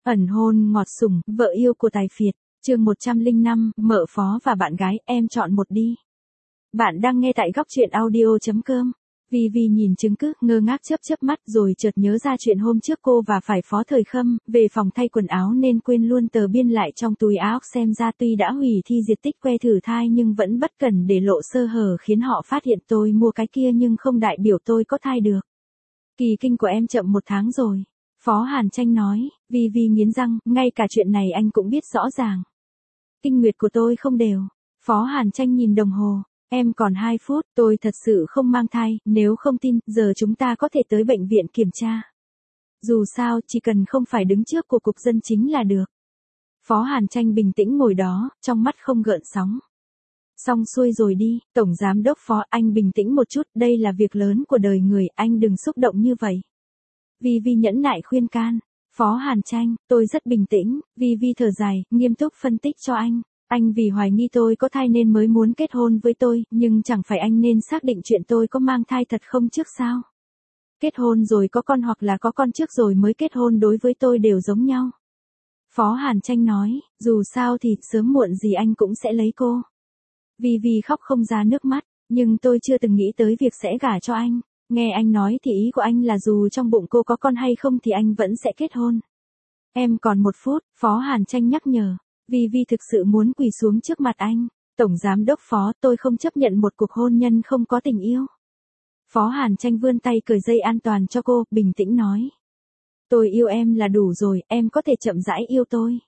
Ẩn hôn ngọt sủng, vợ yêu của tài phiệt, chương 105, mợ phó và bạn gái, em chọn một đi. Bạn đang nghe tại góc truyện audio.com. Vì nhìn chứng cứ, ngơ ngác chớp mắt rồi chợt nhớ ra chuyện hôm trước cô và phải Phó Thời Khâm, về phòng thay quần áo nên quên luôn tờ biên lại trong túi áo, xem ra tuy đã hủy thi diệt tích que thử thai nhưng vẫn bất cần để lộ sơ hở khiến họ phát hiện tôi mua cái kia nhưng không đại biểu tôi có thai được. Kỳ kinh của em chậm 1 tháng rồi. Phó Hàn Tranh nói, vì nghiến răng, ngay cả chuyện này anh cũng biết rõ ràng. Kinh nguyệt của tôi không đều. Phó Hàn Tranh nhìn đồng hồ, em còn 2 phút, tôi thật sự không mang thai, nếu không tin, giờ chúng ta có thể tới bệnh viện kiểm tra. Dù sao, chỉ cần không phải đứng trước của cục dân chính là được. Phó Hàn Tranh bình tĩnh ngồi đó, trong mắt không gợn sóng. Xong xuôi rồi đi, Tổng Giám đốc Phó, anh bình tĩnh một chút, đây là việc lớn của đời người, anh đừng xúc động như vậy. Vi nhẫn nại khuyên can. Phó Hàn Tranh, tôi rất bình tĩnh, Vi thở dài, nghiêm túc phân tích cho anh. Anh vì hoài nghi tôi có thai nên mới muốn kết hôn với tôi, nhưng chẳng phải anh nên xác định chuyện tôi có mang thai thật không trước sao? Kết hôn rồi có con hoặc là có con trước rồi mới kết hôn đối với tôi đều giống nhau. Phó Hàn Tranh nói, dù sao thì sớm muộn gì anh cũng sẽ lấy cô. Vi khóc không ra nước mắt, nhưng tôi chưa từng nghĩ tới việc sẽ gả cho anh. Nghe anh nói thì ý của anh là dù trong bụng cô có con hay không thì anh vẫn sẽ kết hôn. Em còn 1 phút, Phó Hàn Tranh nhắc nhở. Vi thực sự muốn quỳ xuống trước mặt anh. Tổng Giám đốc Phó, tôi không chấp nhận một cuộc hôn nhân không có tình yêu. Phó Hàn Tranh vươn tay cởi dây an toàn cho cô, bình tĩnh nói. Tôi yêu em là đủ rồi, em có thể chậm rãi yêu tôi.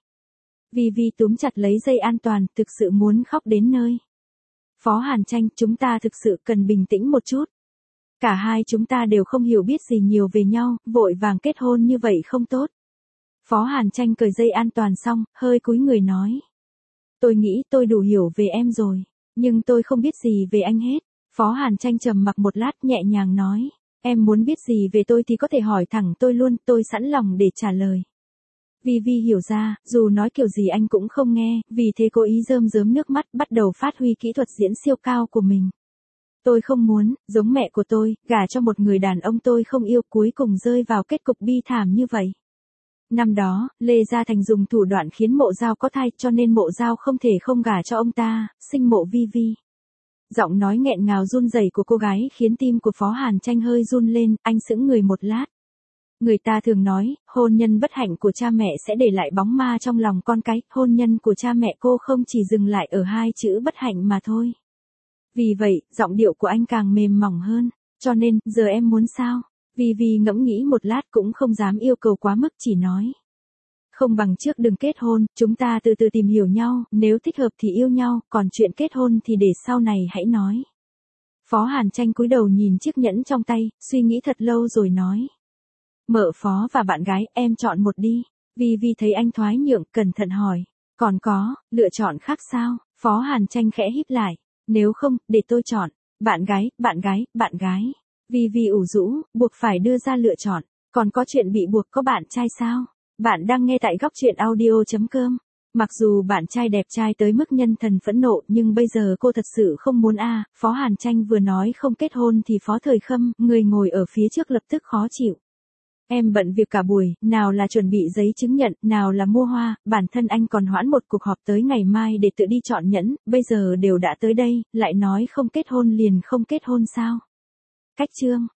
Vi túm chặt lấy dây an toàn, thực sự muốn khóc đến nơi. Phó Hàn Tranh, chúng ta thực sự cần bình tĩnh một chút. Cả hai chúng ta đều không hiểu biết gì nhiều về nhau, vội vàng kết hôn như vậy không tốt. Phó Hàn Tranh cởi dây an toàn xong, hơi cúi người nói. Tôi nghĩ tôi đủ hiểu về em rồi, nhưng tôi không biết gì về anh hết. Phó Hàn Tranh trầm mặc một lát nhẹ nhàng nói. Em muốn biết gì về tôi thì có thể hỏi thẳng tôi luôn, tôi sẵn lòng để trả lời. Vi hiểu ra, dù nói kiểu gì anh cũng không nghe, vì thế cố ý rơm rớm nước mắt bắt đầu phát huy kỹ thuật diễn siêu cao của mình. Tôi không muốn, giống mẹ của tôi, gả cho một người đàn ông tôi không yêu cuối cùng rơi vào kết cục bi thảm như vậy. Năm đó, Lê Gia Thành dùng thủ đoạn khiến Mộ Giao có thai cho nên Mộ Giao không thể không gả cho ông ta, sinh Mộ Vi. Giọng nói nghẹn ngào run rẩy của cô gái khiến tim của Phó Hàn Tranh hơi run lên, anh sững người một lát. Người ta thường nói, hôn nhân bất hạnh của cha mẹ sẽ để lại bóng ma trong lòng con cái, hôn nhân của cha mẹ cô không chỉ dừng lại ở 2 chữ bất hạnh mà thôi. Vì vậy, giọng điệu của anh càng mềm mỏng hơn, cho nên, giờ em muốn sao? Vi ngẫm nghĩ một lát cũng không dám yêu cầu quá mức chỉ nói. Không bằng trước đừng kết hôn, chúng ta từ từ tìm hiểu nhau, nếu thích hợp thì yêu nhau, còn chuyện kết hôn thì để sau này hãy nói. Phó Hàn Tranh cúi đầu nhìn chiếc nhẫn trong tay, suy nghĩ thật lâu rồi nói. Mợ Phó và bạn gái, em chọn một đi. Vi thấy anh thoái nhượng, cẩn thận hỏi. Còn có, lựa chọn khác sao? Phó Hàn Tranh khẽ híp lại. Nếu không, để tôi chọn. Bạn gái. Vi ủ rũ, buộc phải đưa ra lựa chọn. Còn có chuyện bị buộc có bạn trai sao? Bạn đang nghe tại góc truyện audio.com. Mặc dù bạn trai đẹp trai tới mức nhân thần phẫn nộ nhưng bây giờ cô thật sự không muốn Phó Hàn Tranh vừa nói không kết hôn thì Phó Thời Khâm, người ngồi ở phía trước lập tức khó chịu. Em bận việc cả buổi, nào là chuẩn bị giấy chứng nhận, nào là mua hoa, bản thân anh còn hoãn một cuộc họp tới ngày mai để tự đi chọn nhẫn, bây giờ đều đã tới đây, lại nói không kết hôn liền không kết hôn sao? Cách chương